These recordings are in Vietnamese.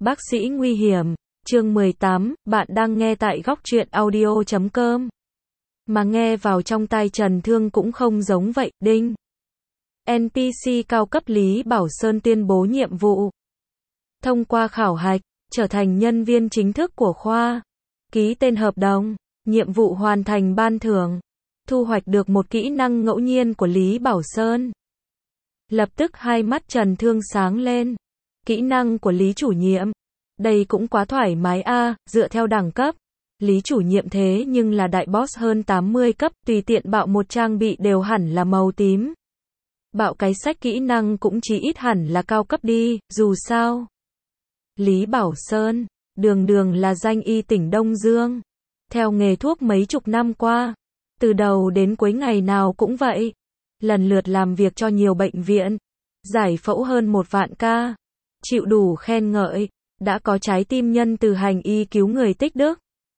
Bác sĩ nguy hiểm, chương 18, bạn đang nghe tại góc truyện audio.com. Mà nghe vào trong tai Trần Thương cũng không giống vậy, đinh. NPC cao cấp Lý Bảo Sơn tuyên bố nhiệm vụ. Thông qua khảo hạch, trở thành nhân viên chính thức của khoa. Ký tên hợp đồng, nhiệm vụ hoàn thành ban thưởng. Thu hoạch được một kỹ năng ngẫu nhiên của Lý Bảo Sơn. Lập tức hai mắt Trần Thương sáng lên. Kỹ năng của Lý chủ nhiệm. Đây cũng quá thoải mái a, dựa theo đẳng cấp. Lý chủ nhiệm thế nhưng là đại boss hơn 80 cấp, tùy tiện bạo một trang bị đều hẳn là màu tím. Bạo cái sách kỹ năng cũng chỉ ít hẳn là cao cấp đi, dù sao. Lý Bảo Sơn, đường đường là danh y tỉnh Đông Dương. Theo nghề thuốc mấy chục năm qua, từ đầu đến cuối ngày nào cũng vậy. Lần lượt làm việc cho nhiều bệnh viện, giải phẫu hơn 1 vạn ca. Chịu đủ khen ngợi, đã có trái tim nhân từ hành y cứu người tích đức.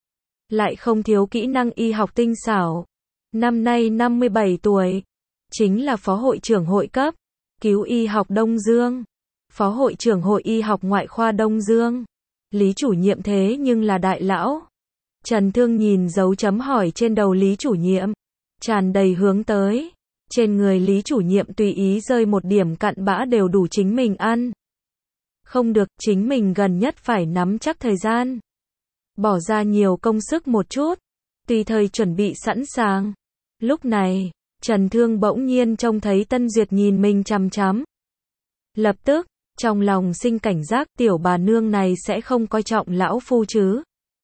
Lại không thiếu kỹ năng y học tinh xảo. Năm nay 57 tuổi, chính là phó hội trưởng hội cấp, cứu y học Đông Dương, phó hội trưởng hội y học ngoại khoa Đông Dương. Lý chủ nhiệm thế nhưng là đại lão. Trần Thương nhìn dấu chấm hỏi trên đầu Lý chủ nhiệm, tràn đầy hướng tới. Trên người Lý chủ nhiệm tùy ý rơi một điểm cặn bã đều đủ chính mình ăn. Không được, chính mình gần nhất phải nắm chắc thời gian. Bỏ ra nhiều công sức một chút, tùy thời chuẩn bị sẵn sàng. Lúc này, Trần Thương bỗng nhiên trông thấy Tân Duyệt nhìn mình chằm chằm. Lập tức, trong lòng sinh cảnh giác, tiểu bà nương này sẽ không coi trọng lão phu chứ.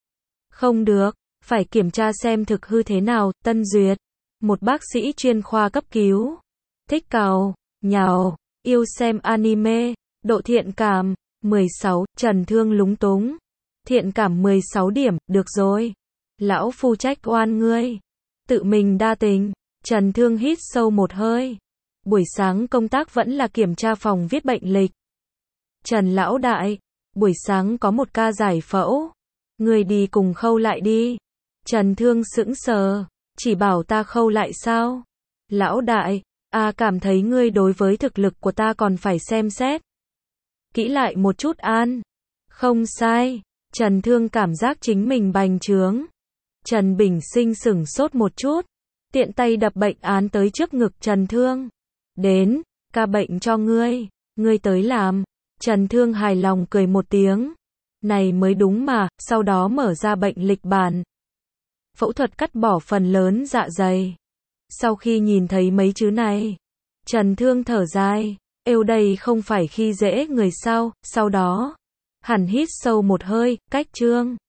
Không được, phải kiểm tra xem thực hư thế nào. Tân Duyệt, một bác sĩ chuyên khoa cấp cứu, thích cào, nhào, yêu xem anime, độ thiện cảm 16, Trần Thương lúng túng. Thiện cảm 16 điểm, được rồi. Lão phu trách oan ngươi. Tự mình đa tình. Trần Thương hít sâu một hơi. Buổi sáng công tác vẫn là kiểm tra phòng viết bệnh lịch. Trần lão đại, buổi sáng có một ca giải phẫu. Ngươi đi cùng khâu lại đi. Trần Thương sững sờ. Chỉ bảo ta khâu lại sao? Lão đại, cảm thấy ngươi đối với thực lực của ta còn phải xem xét kỹ lại một chút an. Không sai. Trần Thương cảm giác chính mình bành trướng. Trần Bình Sinh sửng sốt một chút, tiện tay đập bệnh án tới trước ngực Trần Thương. Đến, ca bệnh cho ngươi tới làm. Trần Thương hài lòng cười một tiếng. Này mới đúng mà, sau đó mở ra bệnh lịch bản. Phẫu thuật cắt bỏ phần lớn dạ dày. Sau khi nhìn thấy mấy chữ này, Trần Thương thở dài, đây không phải khi dễ người sao. Sau đó, hẳn hít sâu một hơi, cách chương.